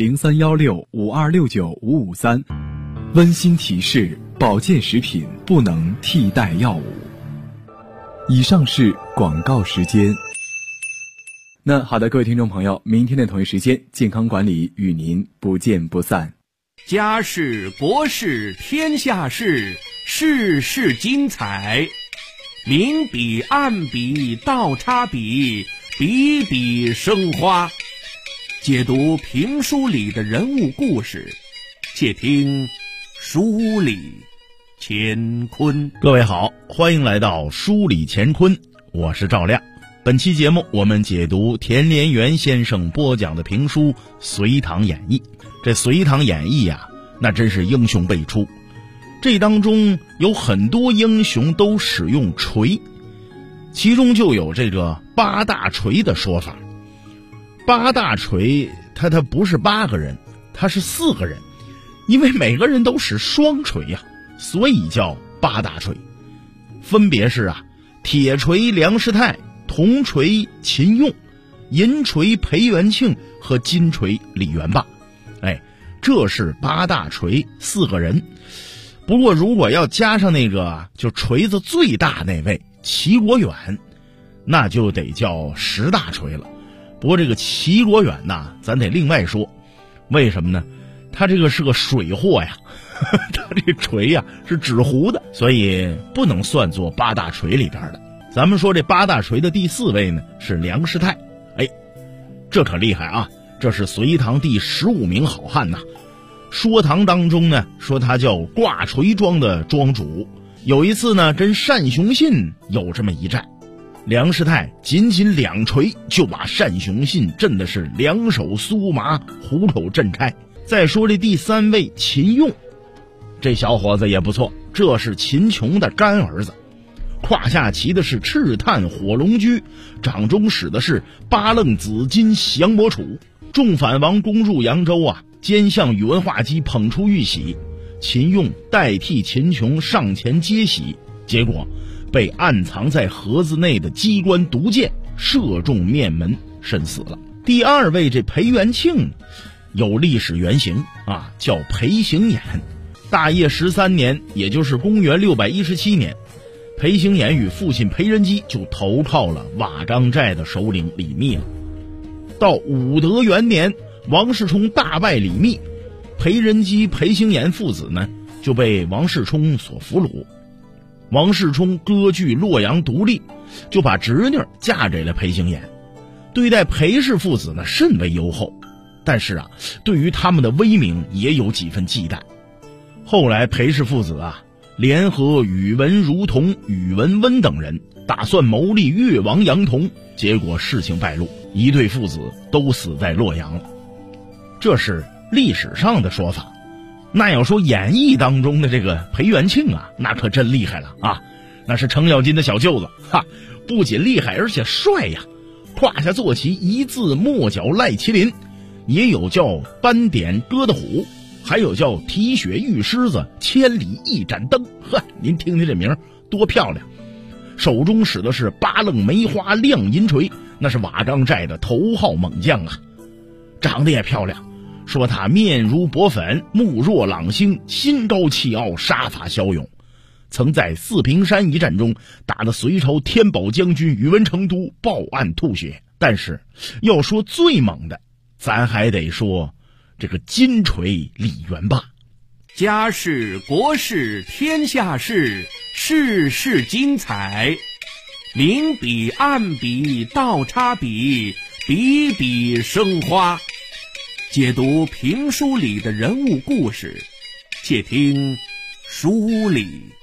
031652695553。温馨提示：保健食品不能替代药物。以上是广告时间。那好的，各位听众朋友，明天的同一时间，健康管理与您不见不散。 家事国事天下事，事事精彩。明笔暗笔倒插笔，笔笔生花。解读评书里的人物故事，且听书里乾坤。 各位好，欢迎来到书里乾坤，我是赵亮。本期节目我们解读田连元先生播讲的评书《隋唐演义》。这《隋唐演义》啊，那真是英雄辈出。这当中有很多英雄都使用锤，其中就有这个八大锤的说法。八大锤他不是8个人，他是4个人，因为每个人都使双锤呀，所以叫八大锤。分别是铁锤梁师太，铜锤秦用，银锤裴元庆和金锤李元霸。这是八大锤4个人。不过如果要加上那个就锤子最大那位齐国远，那就得叫10大锤了。不过这个齐国远呐，咱得另外说。为什么呢？他这个是个水货呀，他这锤呀是纸糊的，所以不能算作八大锤里边的。咱们说这八大锤的第4位呢是梁师太。这可厉害啊，这是隋唐第15名好汉呐。说唐当中呢说他叫挂锤庄的庄主。有一次呢跟单雄信有这么一战，梁师太仅2锤就把单雄信震的是2手酥麻，虎口震开。再说这第3位秦用，这小伙子也不错，这是秦琼的干儿子，胯下骑的是赤炭火龙驹，掌中使的是八楞紫金降魔杵。众反王攻入扬州啊，奸相宇文化及捧出玉玺，秦用代替秦琼上前接玺，结果被暗藏在盒子内的机关毒箭射中面门，身死了。第2位这裴元庆有历史原型啊，叫裴行衍。大业13年，也就是公元617年，裴行衍与父亲裴仁基就投靠了瓦岗寨的首领李密了。到武德元年，王世充大败李密，裴仁基、裴行衍父子呢就被王世充所俘虏。王世充割据洛阳独立，就把侄女嫁给了裴行衍，对待裴氏父子呢甚为优厚，但是对于他们的威名也有几分忌惮。后来裴氏父子联合宇文如同、宇文温等人，打算谋立越王杨同，结果事情败露，一对父子都死在洛阳了。这是历史上的说法。那要说演义当中的这个裴元庆那可真厉害了啊！那是程咬金的小舅子不仅厉害而且帅呀。胯下坐骑一字墨角赖麒麟，也有叫斑点鸽的虎，还有叫提血玉狮子，千里一盏灯。您听听这名多漂亮！手中使的是八楞梅花亮银锤，那是瓦岗寨的头号猛将啊，长得也漂亮。说他面如薄粉，目若朗星，心高气傲，杀伐骁勇，曾在四平山一战中打得隋朝天宝将军宇文成都报案吐血。但是要说最猛的，咱还得说这个金锤李元霸。 家事国事天下事，事事精彩。明笔暗笔倒插笔，笔笔生花。解读评书里的人物故事，且听书里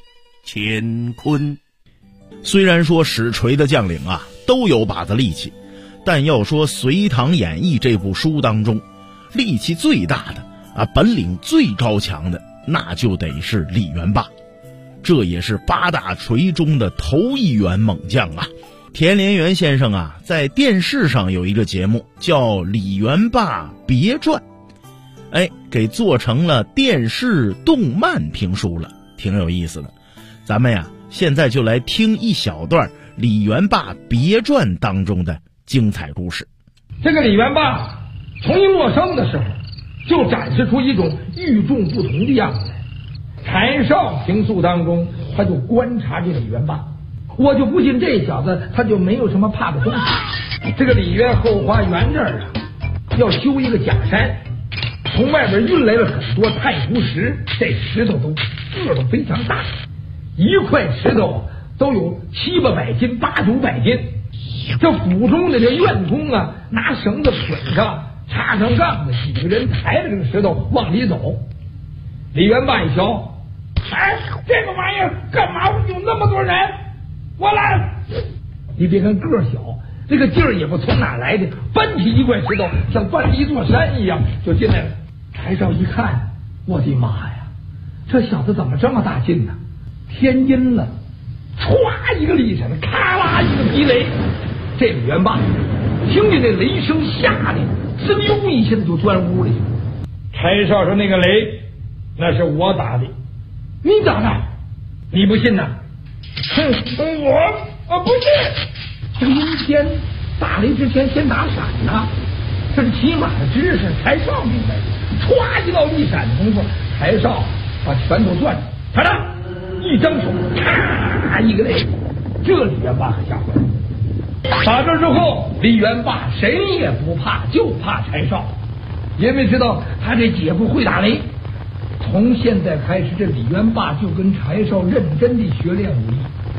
乾坤。 虽然说使锤的将领啊都有把子力气，但要说《隋唐演义》这部书当中，力气最大的啊，本领最高强的，那就得是李元霸。这也是8大锤中的头一员猛将啊。田连元先生啊，在电视上有一个节目叫《李元霸别传》，给做成了电视动漫评书了，挺有意思的。咱们呀，现在就来听一小段《李元霸别传》当中的精彩故事。 这个李元霸从一陌生的时候，就展示出一种与众不同的样子来。柴少评述当中，他就观察这李元霸，我就不信这小子他就没有什么怕的东西。这个李渊后花园这儿啊，要修一个假山，从外边运来了很多太湖石，这石头都个头非常大，一块石头都有700-800斤、800-900斤。这府中的这院工啊，拿绳子捆上，插上杠子，几个人抬着这个石头往里走。李元霸一瞧，这个玩意儿干嘛有那么多人？我来！你别看个儿小，这个劲儿也不从哪来的，搬起一块石头像搬了一座山一样就进来了。柴少一看，我的妈呀，这小子怎么这么大劲呢？天阴了，歘一个力神，咔啦一个劈雷。这李元霸听见这雷声，吓得哧溜一下子就钻屋里去了。柴少说：“那个雷，那是我打的，你打的？你不信呐？”我不信。这个阴天打雷之前先打闪呐，这是起码的知识。柴少明白，歘一道一闪的功夫，柴少把拳头攥住，快点，一张手，咔一个雷，这李元霸可吓坏了。打这之后，李元霸谁也不怕，就怕柴少，因为知道他这姐夫会打雷。从现在开始，这李元霸就跟柴少认真地学练武艺。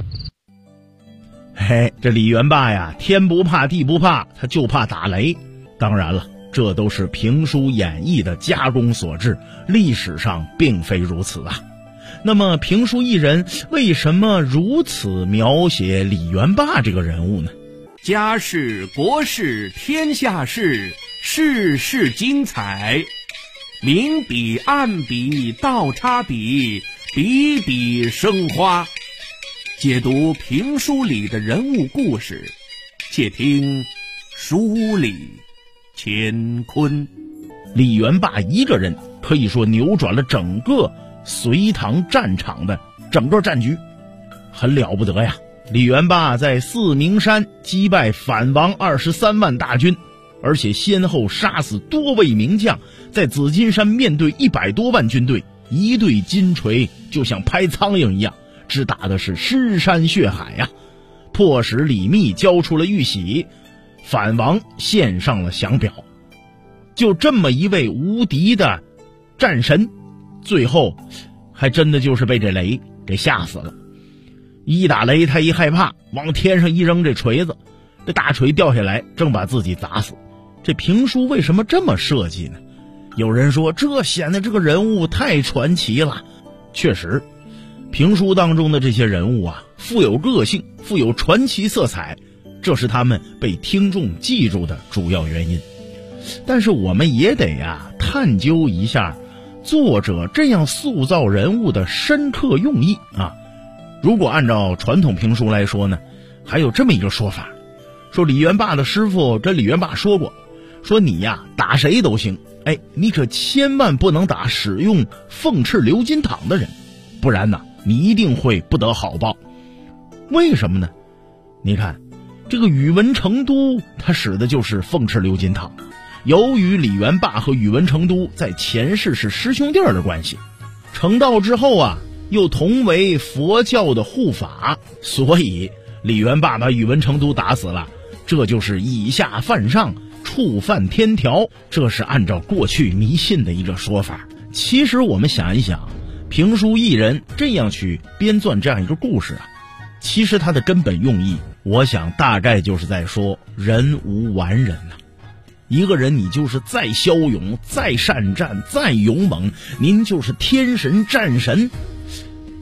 这李元霸呀，天不怕地不怕，他就怕打雷。当然了，这都是评书演绎的加工所致，历史上并非如此啊。那么评书艺人为什么如此描写李元霸这个人物呢？ 家事国事天下事，事事精彩，明笔暗笔倒插笔，笔笔生花。解读评书里的人物故事，且听书里乾坤。 李元霸一个人可以说扭转了整个隋唐战场的整个战局，很了不得呀。李元霸在四明山击败反王23万大军，而且先后杀死多位名将，在紫金山面对100多万军队，一对金锤就像拍苍蝇一样，只打的是尸山血海呀，迫使李密交出了玉玺，反王献上了降表。就这么一位无敌的战神，最后还真的就是被这雷给吓死了。一打雷他一害怕，往天上一扔这锤子，这大锤掉下来正把自己砸死。这评书为什么这么设计呢？有人说这显得这个人物太传奇了。确实，评书当中的这些人物啊，富有个性，富有传奇色彩，这是他们被听众记住的主要原因。但是我们也得探究一下作者这样塑造人物的深刻用意啊。如果按照传统评书来说呢，还有这么一个说法，说李元霸的师傅跟李元霸说过，说你打谁都行，你可千万不能打使用凤翅鎏金镗的人，不然你一定会不得好报。为什么呢？你看这个宇文成都他使的就是凤翅鎏金镗，由于李元霸和宇文成都在前世是师兄弟的关系，成道之后又同为佛教的护法，所以李元霸把宇文成都打死了，这就是以下犯上，触犯天条，这是按照过去迷信的一个说法。其实我们想一想，评书艺人这样去编撰这样一个故事其实它的根本用意，我想大概就是在说人无完人一个人你就是再骁勇，再善战，再勇猛，您就是天神战神，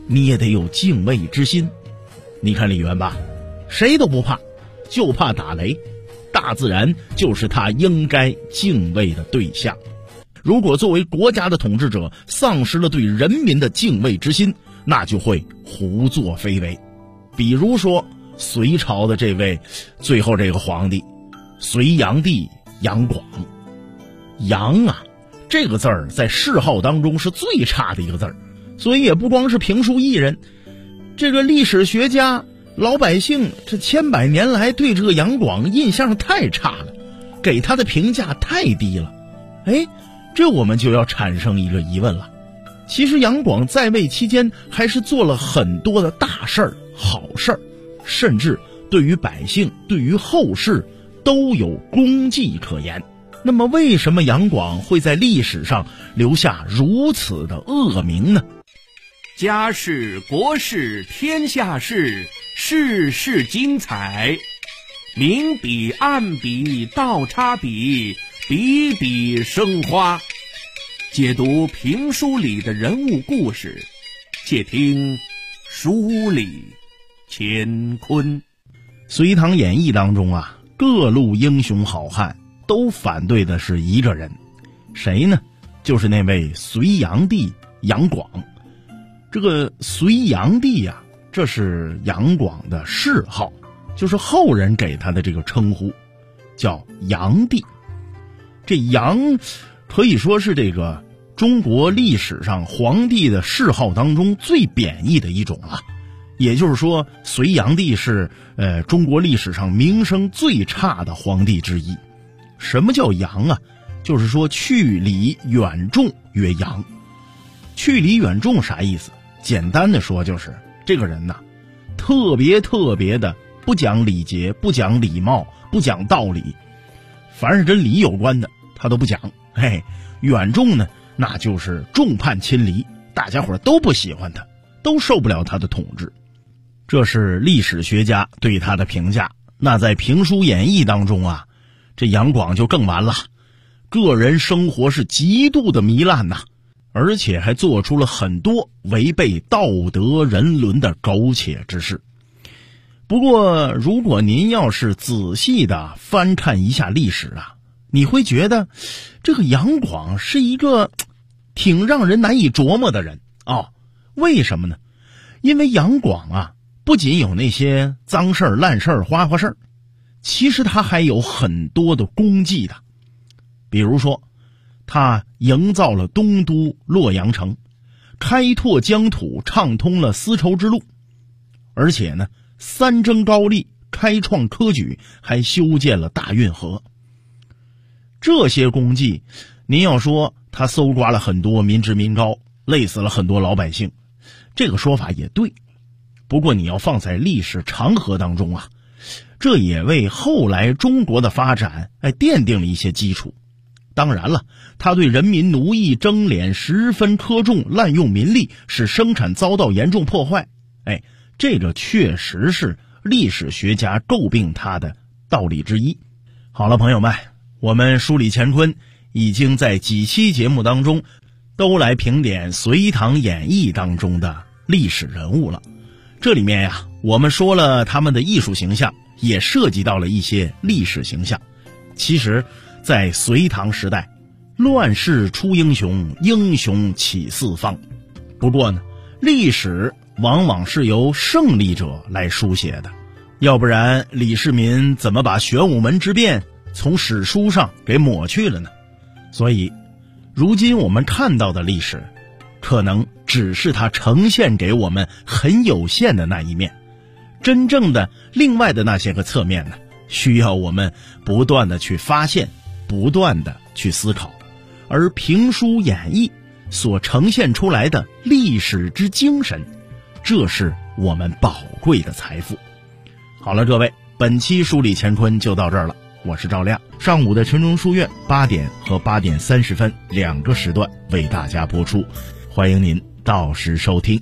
你也得有敬畏之心。你看李渊吧，谁都不怕，就怕打雷，大自然就是他应该敬畏的对象。如果作为国家的统治者丧失了对人民的敬畏之心，那就会胡作非为。比如说隋朝的这位最后这个皇帝隋炀帝杨广。杨啊这个字儿在谥号当中是最差的一个字儿，所以也不光是评书艺人，这个历史学家老百姓这千百年来对这个杨广印象太差了，给他的评价太低了。这我们就要产生一个疑问了，其实杨广在位期间还是做了很多的大事儿好事儿，甚至对于百姓对于后世都有功绩可言。那么为什么杨广会在历史上留下如此的恶名呢？ 家事国事天下事，事事精彩，明笔暗笔倒插笔，笔笔生花。解读评书里的人物故事，且听书里乾坤。 隋唐演义当中啊，各路英雄好汉都反对的是一个人，谁呢？就是那位隋炀帝杨广。这个隋炀帝啊，这是杨广的谥号，就是后人给他的这个称呼，叫炀帝。这炀可以说是这个中国历史上皇帝的谥号当中最贬义的一种了。也就是说，隋炀帝是中国历史上名声最差的皇帝之一。什么叫炀啊？就是说去礼远重曰炀。去礼远重啥意思？简单的说就是这个人呐，特别的不讲礼节，不讲礼貌，不讲道理，凡是跟礼有关的他都不讲。远重呢，那就是众叛亲离，大家伙都不喜欢他，都受不了他的统治。这是历史学家对他的评价。那在评书演义当中啊，这杨广就更完了，个人生活是极度的糜烂呐，而且还做出了很多违背道德人伦的苟且之事。不过如果您要是仔细的翻看一下历史啊，你会觉得这个杨广是一个挺让人难以琢磨的人为什么呢？因为杨广啊，不仅有那些脏事儿烂事儿花花事儿，其实他还有很多的功绩的。比如说他营造了东都洛阳城，开拓疆土，畅通了丝绸之路，而且呢三征高丽，开创科举，还修建了大运河。这些功绩您要说他搜刮了很多民脂民膏，累死了很多老百姓，这个说法也对。不过你要放在历史长河当中啊，这也为后来中国的发展奠定了一些基础。当然了，他对人民奴役征敛十分苛重，滥用民力，使生产遭到严重破坏，这个确实是历史学家诟病他的道理之一。好了朋友们，我们梳理乾坤已经在几期节目当中都来评点隋唐演义当中的历史人物了。这里面呀，我们说了他们的艺术形象，也涉及到了一些历史形象。其实在隋唐时代，乱世出英雄，英雄起四方。不过呢，历史往往是由胜利者来书写的，要不然李世民怎么把玄武门之变从史书上给抹去了呢？所以如今我们看到的历史可能只是它呈现给我们很有限的那一面，真正的另外的那些个侧面呢，需要我们不断的去发现，不断的去思考。而评书演义所呈现出来的历史之精神，这是我们宝贵的财富。好了各位，本期梳理乾坤就到这儿了，我是赵亮。上午的群中书院8点和8点30分2个时段为大家播出，欢迎您到时收听。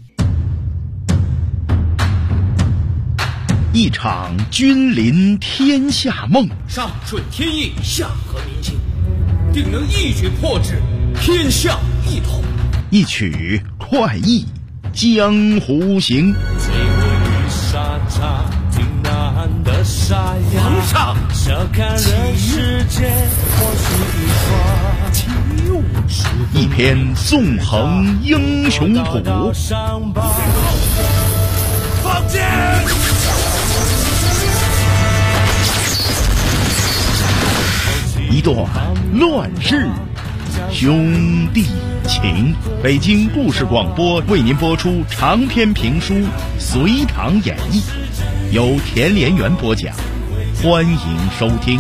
一场君临天下梦， 上顺天意，下合民心，定能一举破至天下一统。 一曲快意， 江湖行。 皇上， 一篇纵横英雄谱， 放箭！ 一段乱世兄弟情。北京故事广播为您播出长篇评书《隋唐演义》，由田连元播讲，欢迎收听。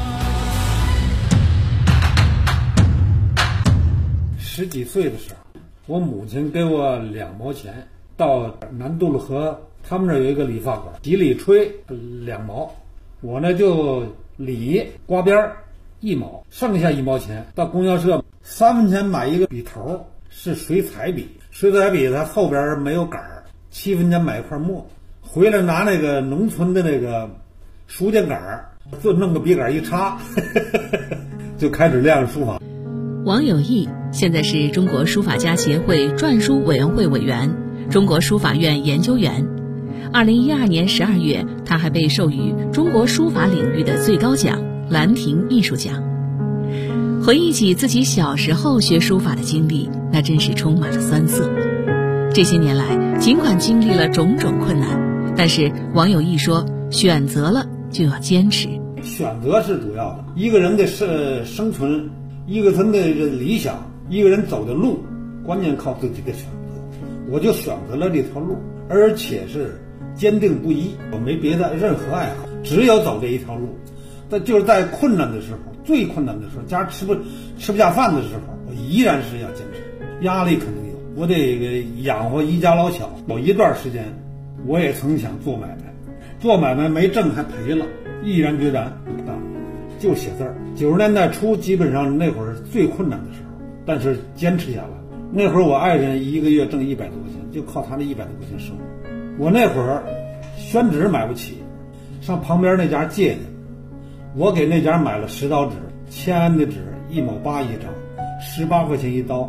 10几岁的时候，我母亲给我2毛钱，到南渡路河，他们那儿有一个理发馆，几里吹2毛，我呢就理刮边1毛，剩下1毛钱到供销社3分钱买一个笔头，是水彩笔，水彩笔它后边没有杆儿，7分钱买一块墨，回来拿那个农村的那个书架杆儿，就弄个笔杆一插就开始练书法。 王有义现在是中国书法家协会篆书委员会委员、中国书法院研究员。2012年12月，他还被授予中国书法领域的最高奖兰亭艺术奖。回忆起自己小时候学书法的经历，那真是充满了酸涩。这些年来，尽管经历了种种困难，但是王有义说，选择了就要坚持。 选择是主要的，一个人的生存，一个人的理想，一个人走的路，关键靠自己的选择。我就选择了这条路，而且是坚定不移，我没别的任何爱好，只有走这一条路。但就是在困难的时候，最困难的时候，家吃不下饭的时候，我依然是要坚持。压力肯定有，我得养活一家老小。有一段时间，我也曾想做买卖，做买卖没挣还赔了，毅然决然就写字儿。90年代初，基本上那会儿最困难的时候，但是坚持下来。那会儿我爱人一个月挣100多块钱，就靠他那100多块钱生活。我那会儿宣纸买不起，上旁边那家借的，我给那家买了10刀纸，签的纸1毛8一张，18块钱一刀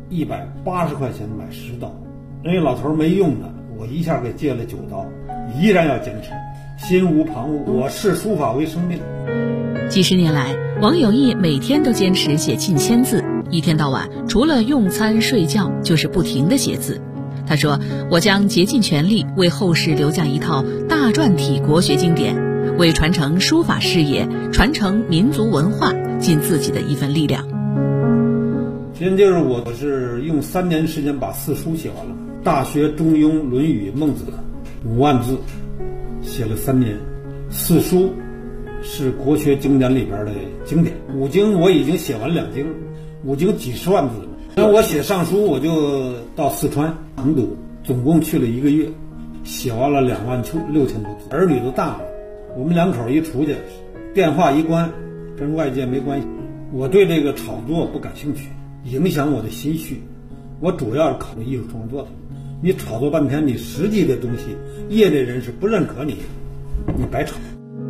，180块钱买10刀。人家老头没用的，我一下给借了9刀，依然要坚持，心无旁骛。我视书法为生命。 几十年来，王有义每天都坚持写近1000字，一天到晚除了用餐睡觉就是不停地写字。他说，我将竭尽全力为后世留下一套大篆体国学经典，为传承书法事业、传承民族文化尽自己的一份力量。 今天就是我是用3年时间把4书写完了，《大学》《中庸》《论语》《孟子》5万字，写了3年。4书是国学经典里边的经典，5经我已经写完2经，5经几十万字了。那我写上书，我就到四川成都，总共去了1个月，写完了26000多字。儿女都大了，我们2口一出去，电话一关，跟外界没关系。我对这个炒作不感兴趣，影响我的心绪。我主要是考虑艺术创作的。你炒作半天，你实际的东西，业内人士不认可你，你白炒。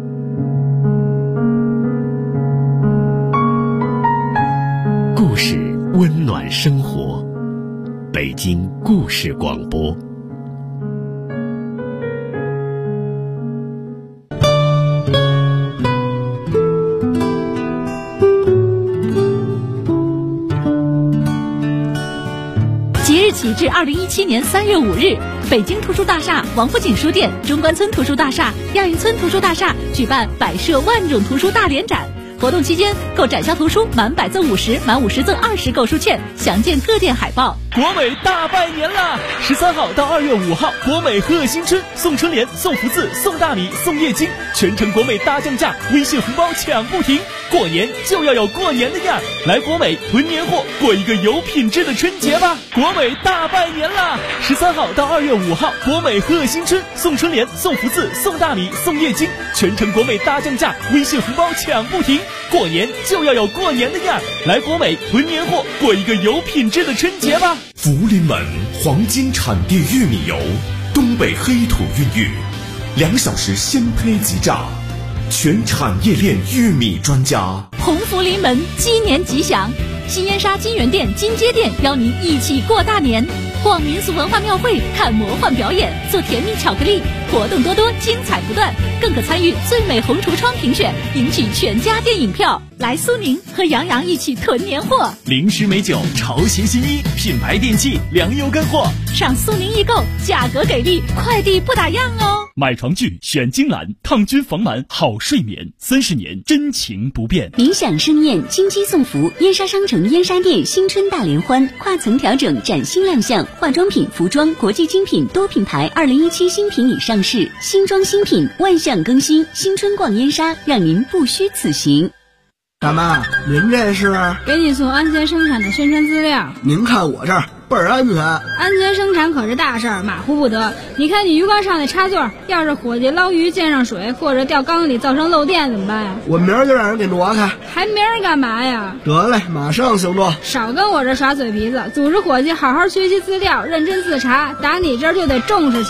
故事温暖生活，北京故事广播。 即日起至2017年3月5日，北京图书大厦、王府井书店、中关村图书大厦、亚运村图书大厦举办摆设万种图书大联展。活动期间，购展销图书满100赠50，满50赠20购书券，详见各店海报。 国美大拜年啦！13号到2月5号，国美贺新春，送春联、送福字、送大米、送液晶，全程国美大降价，微信红包抢不停。过年就要有过年的样儿，来国美囤年货，过一个有品质的春节吧！国美大拜年啦！13号到2月5号，国美贺新春，送春联、送福字、送大米、送液晶，全程国美大降价，微信红包抢不停。过年就要有过年的样儿，来国美囤年货，过一个有品质的春节吧！ 福临门黄金产地玉米油，东北黑土孕育，2小时鲜胚即榨，全产业链玉米专家。 鸿福临门，鸡年吉祥！新燕莎金源店、金街店邀您一起过大年。 逛民俗文化庙会，看魔幻表演，做甜蜜巧克力，活动多多，精彩不断，更可参与最美红橱窗评选，赢取全家电影票。来苏宁和杨洋一起囤年货， 零食美酒，潮鞋新衣，品牌电器，粮油干货， 上苏宁易购，价格给力，快递不打烊哦。 买床具选金兰，抗菌防螨，好睡眠，30年真情不变。 理想盛宴，金鸡送福，燕莎商城燕莎店新春大联欢，跨层调整崭新亮相，化妆品、服装、国际精品多品牌2017新品已上市，新装新品万象更新，新春逛燕莎，让您不虚此行。 大妈，您这是？ 给你送安全生产的宣传资料。 您看我这儿倍儿安全。 安全生产可是大事儿，马虎不得。你看你鱼缸上的插座，要是伙计捞鱼溅上水，或者掉缸里造成漏电怎么办呀？ 我明儿就让人给挪开。 还明儿干嘛呀？ 得嘞，马上行动。 少跟我这耍嘴皮子，组织伙计好好学习资料，认真自查，打你这儿就得重视起来。